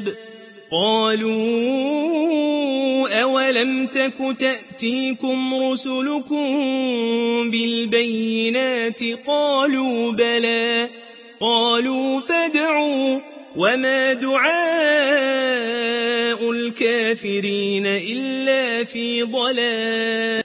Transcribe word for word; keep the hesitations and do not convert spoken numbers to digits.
الكتاب قالوا أولم تك تأتيكم رسلكم بالبينات قالوا بلى قالوا فادعوا وما دعاء الكافرين إلا في ضلال.